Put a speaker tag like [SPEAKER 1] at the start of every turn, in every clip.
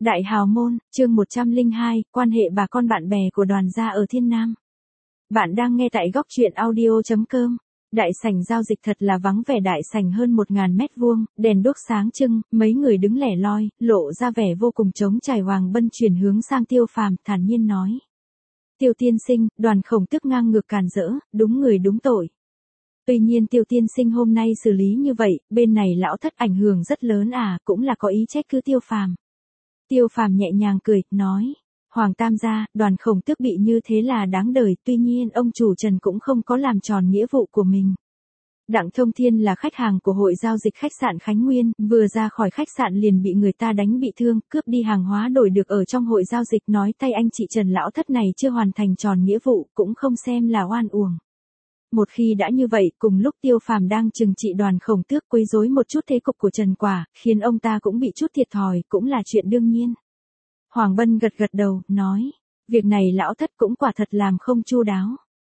[SPEAKER 1] Đại hào môn, chương 102, quan hệ bà con bạn bè của Đoàn gia ở Thiên Nam. Bạn đang nghe tại góc truyện audio.com. Đại sảnh giao dịch thật là vắng vẻ, đại sảnh hơn 1000 mét vuông, đèn đuốc sáng trưng, mấy người đứng lẻ loi, lộ ra vẻ vô cùng trống trải. Hoàng Bân chuyển hướng sang Tiêu Phàm, thản nhiên nói: Tiêu tiên sinh, Đoàn Khổng Tước ngang ngược càn rỡ, đúng người đúng tội. Tuy nhiên Tiêu tiên sinh hôm nay xử lý như vậy, bên này lão thất ảnh hưởng rất lớn à, cũng là có ý trách cứ Tiêu Phàm. Tiêu Phàm nhẹ nhàng cười, nói: Hoàng tam gia, Đoàn Khổng Tước bị như thế là đáng đời, tuy nhiên ông chủ Trần cũng không có làm tròn nghĩa vụ của mình. Đặng Thông Thiên là khách hàng của hội giao dịch khách sạn Khánh Nguyên, vừa ra khỏi khách sạn liền bị người ta đánh bị thương, cướp đi hàng hóa đổi được ở trong hội giao dịch, nói tay anh chị Trần lão thất này chưa hoàn thành tròn nghĩa vụ, cũng không xem là oan uổng. Một khi đã như vậy, cùng lúc Tiêu Phàm đang trừng trị Đoàn Khổng Tước quấy rối một chút thế cục của Trần Quả, khiến ông ta cũng bị chút thiệt thòi, cũng là chuyện đương nhiên. Hoàng Bân gật gật đầu, nói: Việc này lão thất cũng quả thật làm không chu đáo.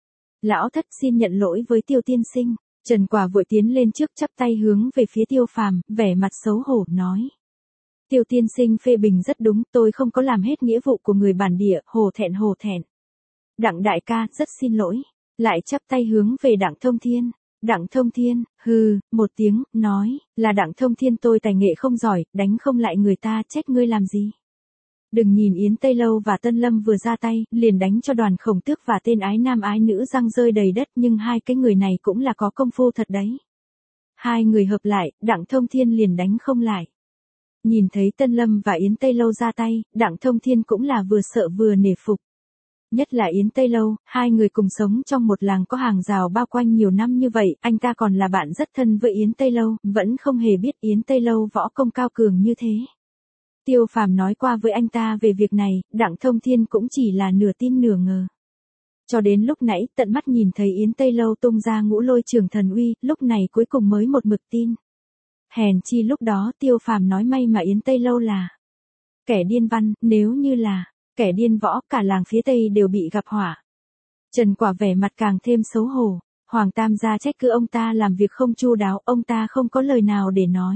[SPEAKER 1] Lão thất xin nhận lỗi với Tiêu tiên sinh. Trần Quả vội tiến lên trước, chắp tay hướng về phía Tiêu Phàm, vẻ mặt xấu hổ, nói: Tiêu tiên sinh phê bình rất đúng, tôi không có làm hết nghĩa vụ của người bản địa, hổ thẹn hổ thẹn. Đặng đại ca, rất xin lỗi. Lại chắp tay hướng về Đặng Thông Thiên. Đặng Thông Thiên, hừ, một tiếng, nói: Là Đặng Thông Thiên tôi tài nghệ không giỏi, đánh không lại người ta, trách ngươi làm gì. Đừng nhìn Yến Tây Lâu và Tân Lâm vừa ra tay, liền đánh cho Đoàn Khổng Tước và tên ái nam ái nữ răng rơi đầy đất, nhưng hai cái người này cũng là có công phu thật đấy. Hai người hợp lại, Đặng Thông Thiên liền đánh không lại. Nhìn thấy Tân Lâm và Yến Tây Lâu ra tay, Đặng Thông Thiên cũng là vừa sợ vừa nể phục. Nhất là Yến Tây Lâu, hai người cùng sống trong một làng có hàng rào bao quanh nhiều năm như vậy, anh ta còn là bạn rất thân với Yến Tây Lâu, vẫn không hề biết Yến Tây Lâu võ công cao cường như thế. Tiêu Phàm nói qua với anh ta về việc này, Đặng Thông Thiên cũng chỉ là nửa tin nửa ngờ. Cho đến lúc nãy, tận mắt nhìn thấy Yến Tây Lâu tung ra ngũ lôi trường thần uy, lúc này cuối cùng mới một mực tin. Hèn chi lúc đó Tiêu Phàm nói may mà Yến Tây Lâu là kẻ điên văn, nếu như là kẻ điên võ, cả làng phía Tây đều bị gặp họa. Trần Quả vẻ mặt càng thêm xấu hổ. Hoàng tam gia trách cứ ông ta làm việc không chu đáo, ông ta không có lời nào để nói.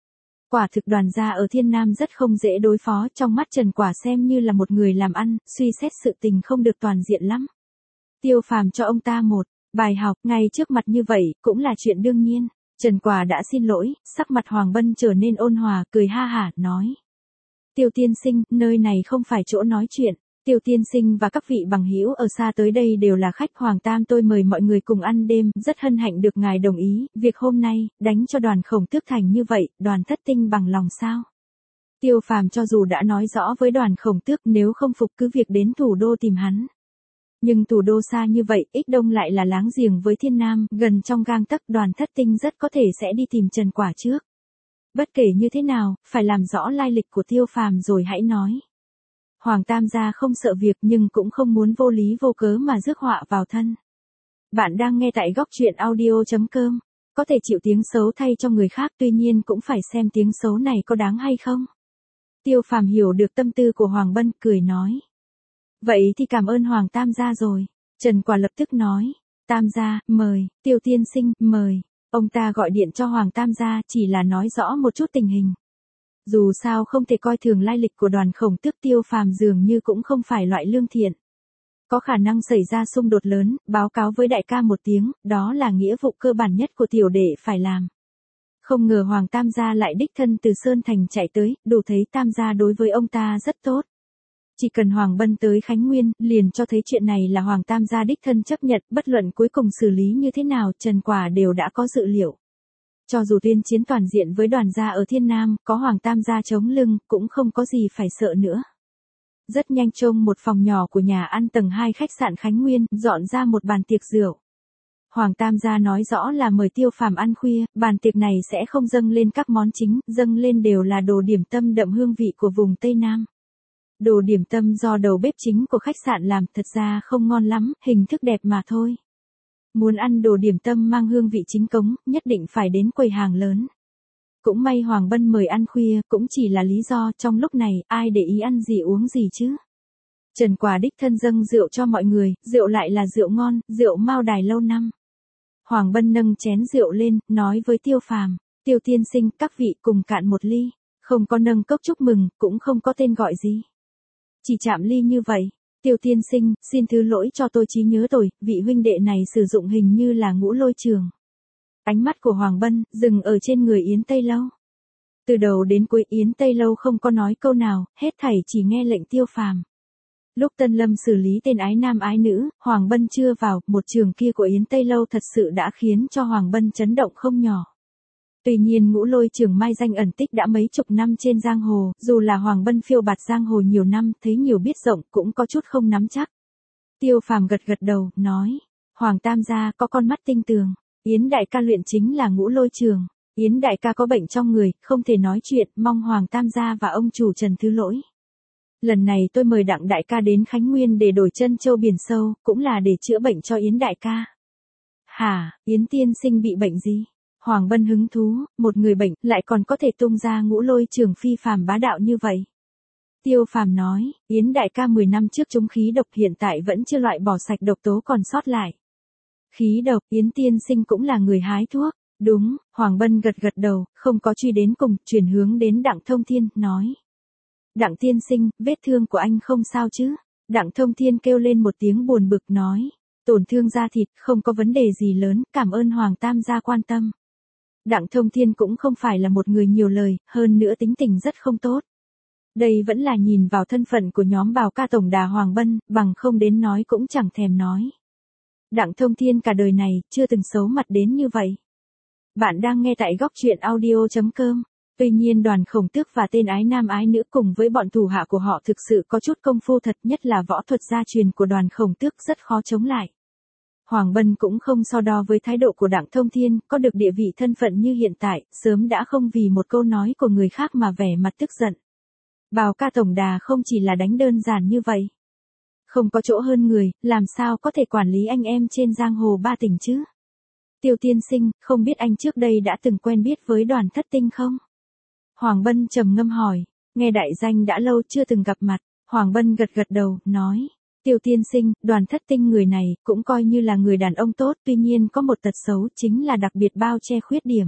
[SPEAKER 1] Quả thực Đoàn gia ở Thiên Nam rất không dễ đối phó, trong mắt Trần Quả xem như là một người làm ăn, suy xét sự tình không được toàn diện lắm. Tiêu Phàm cho ông ta một bài học, ngay trước mặt như vậy, cũng là chuyện đương nhiên. Trần Quả đã xin lỗi, sắc mặt Hoàng Bân trở nên ôn hòa, cười ha hả, nói: Tiêu tiên sinh, nơi này không phải chỗ nói chuyện. Tiêu tiên sinh và các vị bằng hữu ở xa tới đây đều là khách Hoàng tam tôi mời mọi người cùng ăn đêm, rất hân hạnh được ngài đồng ý, việc hôm nay, đánh cho Đoàn Khổng Tước thành như vậy, Đoàn thất tinh bằng lòng sao? Tiêu Phàm cho dù đã nói rõ với Đoàn Khổng Tước nếu không phục cứ việc đến thủ đô tìm hắn. Nhưng thủ đô xa như vậy, Ích Đông lại là láng giềng với Thiên Nam, gần trong gang tấc, Đoàn thất tinh rất có thể sẽ đi tìm Trần Quả trước. Bất kể như thế nào, phải làm rõ lai lịch của Tiêu Phàm rồi hãy nói. Hoàng tam gia không sợ việc nhưng cũng không muốn vô lý vô cớ mà rước họa vào thân. Bạn đang nghe tại góc truyện audio.com. Có thể chịu tiếng xấu thay cho người khác, tuy nhiên cũng phải xem tiếng xấu này có đáng hay không. Tiêu Phàm hiểu được tâm tư của Hoàng Bân, cười nói: Vậy thì cảm ơn Hoàng tam gia rồi. Trần Quả lập tức nói: Tam gia, mời. Tiêu tiên sinh, mời. Ông ta gọi điện cho Hoàng tam gia chỉ là nói rõ một chút tình hình. Dù sao không thể coi thường lai lịch của Đoàn Khổng Tước, Tiêu Phàm dường như cũng không phải loại lương thiện. Có khả năng xảy ra xung đột lớn, báo cáo với đại ca một tiếng, đó là nghĩa vụ cơ bản nhất của tiểu đệ phải làm. Không ngờ Hoàng tam gia lại đích thân từ Sơn Thành chạy tới, đủ thấy tam gia đối với ông ta rất tốt. Chỉ cần Hoàng Bân tới Khánh Nguyên, liền cho thấy chuyện này là Hoàng tam gia đích thân chấp nhận, bất luận cuối cùng xử lý như thế nào, Trần Quả đều đã có dự liệu. Cho dù tuyên chiến toàn diện với Đoàn gia ở Thiên Nam, có Hoàng tam gia chống lưng, cũng không có gì phải sợ nữa. Rất nhanh trong một phòng nhỏ của nhà ăn tầng 2 khách sạn Khánh Nguyên, dọn ra một bàn tiệc rượu. Hoàng tam gia nói rõ là mời Tiêu Phàm ăn khuya, bàn tiệc này sẽ không dâng lên các món chính, dâng lên đều là đồ điểm tâm đậm hương vị của vùng Tây Nam. Đồ điểm tâm do đầu bếp chính của khách sạn làm, thật ra không ngon lắm, hình thức đẹp mà thôi. Muốn ăn đồ điểm tâm mang hương vị chính cống, nhất định phải đến quầy hàng lớn. Cũng may Hoàng Bân mời ăn khuya, cũng chỉ là lý do, trong lúc này, ai để ý ăn gì uống gì chứ. Trần Quả đích thân dâng rượu cho mọi người, rượu lại là rượu ngon, rượu Mao Đài lâu năm. Hoàng Bân nâng chén rượu lên, nói với Tiêu Phàm: Tiêu tiên sinh, các vị cùng cạn một ly. Không có nâng cốc chúc mừng, cũng không có tên gọi gì. Chỉ chạm ly như vậy. Tiêu tiên sinh, xin thứ lỗi cho tôi trí nhớ rồi, vị huynh đệ này sử dụng hình như là Ngũ Lôi Trường. Ánh mắt của Hoàng Bân dừng ở trên người Yến Tây Lâu. Từ đầu đến cuối Yến Tây Lâu không có nói câu nào, hết thảy chỉ nghe lệnh Tiêu Phàm. Lúc Tân Lâm xử lý tên ái nam ái nữ, Hoàng Bân chưa vào, một trường kia của Yến Tây Lâu thật sự đã khiến cho Hoàng Bân chấn động không nhỏ. Tuy nhiên Ngũ Lôi Trường mai danh ẩn tích đã mấy chục năm trên giang hồ, dù là Hoàng Bân phiêu bạt giang hồ nhiều năm, thấy nhiều biết rộng cũng có chút không nắm chắc. Tiêu Phàm gật gật đầu, nói, Hoàng Tam gia có con mắt tinh tường, Yến đại ca luyện chính là Ngũ Lôi Trường, Yến đại ca có bệnh trong người, không thể nói chuyện, mong Hoàng Tam gia và ông chủ Trần thứ lỗi. Lần này tôi mời Đặng đại ca đến Khánh Nguyên để đổi chân châu biển sâu, cũng là để chữa bệnh cho Yến đại ca. Hả, Yến tiên sinh bị bệnh gì? Hoàng Bân hứng thú, một người bệnh lại còn có thể tung ra Ngũ Lôi Trường phi phàm bá đạo như vậy. Tiêu Phàm nói, Yến đại ca 10 năm trước trúng khí độc hiện tại vẫn chưa loại bỏ sạch độc tố còn sót lại. Khí độc, Yến tiên sinh cũng là người hái thuốc. Đúng, Hoàng Bân gật gật đầu, không có truy đến cùng, chuyển hướng đến Đặng Thông Thiên, nói. Đặng tiên sinh, vết thương của anh không sao chứ? Đặng Thông Thiên kêu lên một tiếng buồn bực nói. Tổn thương da thịt, không có vấn đề gì lớn, cảm ơn Hoàng Tam gia quan tâm. Đặng Thông Thiên cũng không phải là một người nhiều lời, hơn nữa tính tình rất không tốt. Đây vẫn là nhìn vào thân phận của nhóm Bào Ca tổng đà Hoàng Bân, bằng không đến nói cũng chẳng thèm nói. Đặng Thông Thiên cả đời này, chưa từng xấu mặt đến như vậy. Bạn đang nghe tại góc truyện audio.com. Tuy nhiên Đoàn Khổng Tước và tên ái nam ái nữ cùng với bọn thủ hạ của họ thực sự có chút công phu thật, nhất là võ thuật gia truyền của Đoàn Khổng Tước rất khó chống lại. Hoàng Bân cũng không so đo với thái độ của Đặng Thông Thiên, có được địa vị thân phận như hiện tại, sớm đã không vì một câu nói của người khác mà vẻ mặt tức giận. Bào Ca tổng đà không chỉ là đánh đơn giản như vậy. Không có chỗ hơn người, làm sao có thể quản lý anh em trên giang hồ ba tỉnh chứ? Tiêu tiên sinh, không biết anh trước đây đã từng quen biết với Đoàn Thất Tinh không? Hoàng Bân trầm ngâm hỏi, nghe đại danh đã lâu chưa từng gặp mặt, Hoàng Bân gật gật đầu, nói. Tiêu tiên sinh, Đoàn Thất Tinh người này, cũng coi như là người đàn ông tốt, tuy nhiên có một tật xấu chính là đặc biệt bao che khuyết điểm.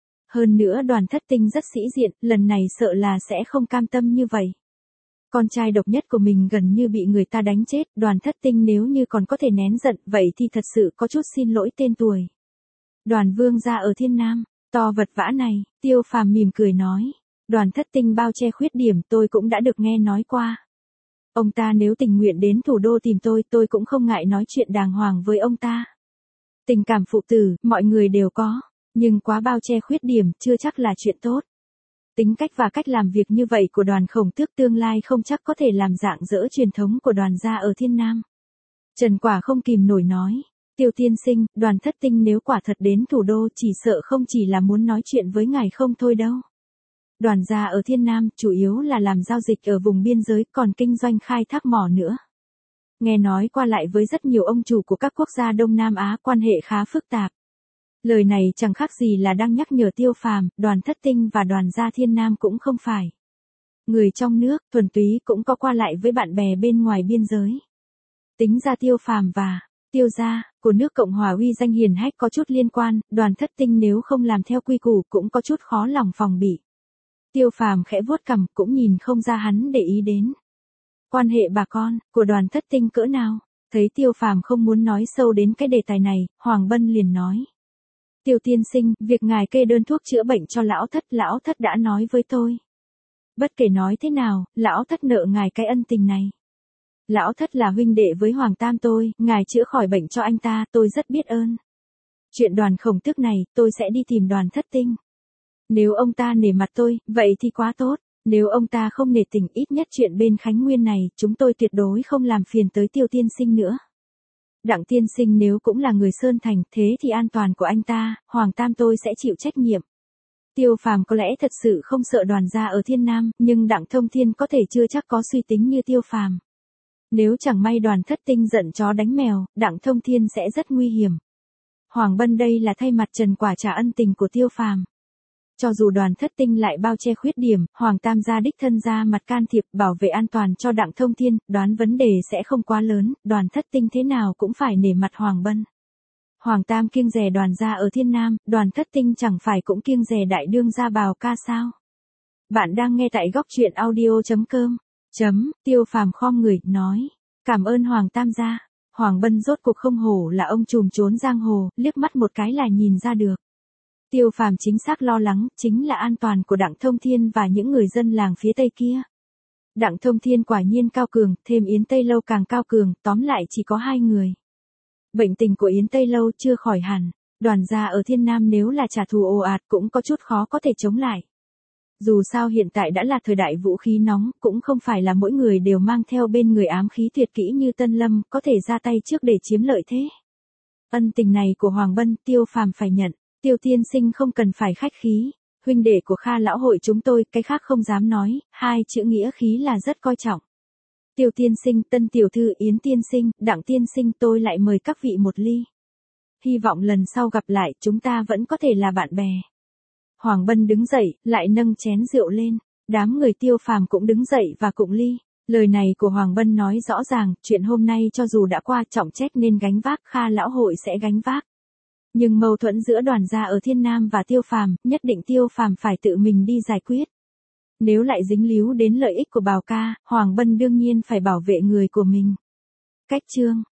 [SPEAKER 1] Hơn nữa Đoàn Thất Tinh rất sĩ diện, lần này sợ là sẽ không cam tâm như vậy. Con trai độc nhất của mình gần như bị người ta đánh chết, Đoàn Thất Tinh nếu như còn có thể nén giận, vậy thì thật sự có chút xin lỗi tên tuổi. Đoàn Vương gia ở Thiên Nam, to vật vã này, Tiêu Phàm mỉm cười nói. Đoàn Thất Tinh bao che khuyết điểm tôi cũng đã được nghe nói qua. Ông ta nếu tình nguyện đến thủ đô tìm tôi cũng không ngại nói chuyện đàng hoàng với ông ta. Tình cảm phụ tử, mọi người đều có, nhưng quá bao che khuyết điểm chưa chắc là chuyện tốt. Tính cách và cách làm việc như vậy của Đoàn Khổng Tước tương lai không chắc có thể làm rạng rỡ truyền thống của Đoàn gia ở Thiên Nam. Trần Quả không kìm nổi nói. Tiêu tiên sinh, Đoàn Thất Tinh nếu quả thật đến thủ đô chỉ sợ không chỉ là muốn nói chuyện với ngài không thôi đâu. Đoàn gia ở Thiên Nam chủ yếu là làm giao dịch ở vùng biên giới, còn kinh doanh khai thác mỏ nữa. Nghe nói qua lại với rất nhiều ông chủ của các quốc gia Đông Nam Á, quan hệ khá phức tạp. Lời này chẳng khác gì là đang nhắc nhở Tiêu Phàm, Đoàn Thất Tinh và Đoàn gia Thiên Nam cũng không phải người trong nước, thuần túy cũng có qua lại với bạn bè bên ngoài biên giới. Tính ra Tiêu Phàm và Tiêu gia của nước Cộng hòa uy danh hiển hách có chút liên quan, Đoàn Thất Tinh nếu không làm theo quy củ cũng có chút khó lòng phòng bị. Tiêu Phàm khẽ vuốt cằm, cũng nhìn không ra hắn để ý đến quan hệ bà con của Đoàn Thất Tinh cỡ nào. Thấy Tiêu Phàm không muốn nói sâu đến cái đề tài này, Hoàng Bân liền nói. Tiêu tiên sinh, việc ngài kê đơn thuốc chữa bệnh cho lão thất đã nói với tôi. Bất kể nói thế nào, lão thất nợ ngài cái ân tình này. Lão thất là huynh đệ với Hoàng Tam tôi, ngài chữa khỏi bệnh cho anh ta, tôi rất biết ơn. Chuyện Đoàn Khổng Tước này, tôi sẽ đi tìm Đoàn Thất Tinh. Nếu ông ta nể mặt tôi, vậy thì quá tốt. Nếu ông ta không nể tình, ít nhất chuyện bên Khánh Nguyên này, chúng tôi tuyệt đối không làm phiền tới Tiêu tiên sinh nữa. Đặng tiên sinh nếu cũng là người Sơn Thành, thế thì an toàn của anh ta, Hoàng Tam tôi sẽ chịu trách nhiệm. Tiêu Phàm có lẽ thật sự không sợ Đoàn gia ở Thiên Nam, nhưng Đặng Thông Thiên có thể chưa chắc có suy tính như Tiêu Phàm. Nếu chẳng may Đoàn Thất Tinh giận chó đánh mèo, Đặng Thông Thiên sẽ rất nguy hiểm. Hoàng Bân đây là thay mặt Trần Quả trả ân tình của Tiêu Phàm. Cho dù Đoàn Thất Tinh lại bao che khuyết điểm, Hoàng Tam gia đích thân ra mặt can thiệp bảo vệ an toàn cho Đặng Thông Thiên, đoán vấn đề sẽ không quá lớn, Đoàn Thất Tinh thế nào cũng phải nể mặt Hoàng Bân. Hoàng Tam kiêng dè Đoàn gia ở Thiên Nam, Đoàn Thất Tinh chẳng phải cũng kiêng dè đại đương gia Bào Ca sao? Bạn đang nghe tại góc truyện audio.com. Tiêu Phàm khom người, nói. Cảm ơn Hoàng Tam gia. Hoàng Bân rốt cuộc không hổ là ông trùm trốn giang hồ, liếc mắt một cái là nhìn ra được. Tiêu Phàm chính xác lo lắng, chính là an toàn của Đặng Thông Thiên và những người dân làng phía tây kia. Đặng Thông Thiên quả nhiên cao cường, thêm Yến Tây Lâu càng cao cường, tóm lại chỉ có 2 người. Bệnh tình của Yến Tây Lâu chưa khỏi hẳn, Đoàn gia ở Thiên Nam nếu là trả thù ồ ạt cũng có chút khó có thể chống lại. Dù sao hiện tại đã là thời đại vũ khí nóng, cũng không phải là mỗi người đều mang theo bên người ám khí tuyệt kỹ như Tân Lâm, có thể ra tay trước để chiếm lợi thế. Ân tình này của Hoàng Bân, Tiêu Phàm phải nhận. Tiêu tiên sinh không cần phải khách khí, huynh đệ của Kha lão hội chúng tôi, cái khác không dám nói, 2 chữ nghĩa khí là rất coi trọng. Tiêu tiên sinh, Tân tiểu thư, Yến tiên sinh, Đặng tiên sinh, tôi lại mời các vị một ly. Hy vọng lần sau gặp lại, chúng ta vẫn có thể là bạn bè. Hoàng Bân đứng dậy, lại nâng chén rượu lên, đám người Tiêu Phàm cũng đứng dậy và cụng ly. Lời này của Hoàng Bân nói rõ ràng, chuyện hôm nay cho dù đã qua, trọng trách nên gánh vác, Kha lão hội sẽ gánh vác. Nhưng mâu thuẫn giữa Đoàn gia ở Thiên Nam và Tiêu Phàm, nhất định Tiêu Phàm phải tự mình đi giải quyết. Nếu lại dính líu đến lợi ích của Bào ca, Hoàng Bân đương nhiên phải bảo vệ người của mình. Cách chương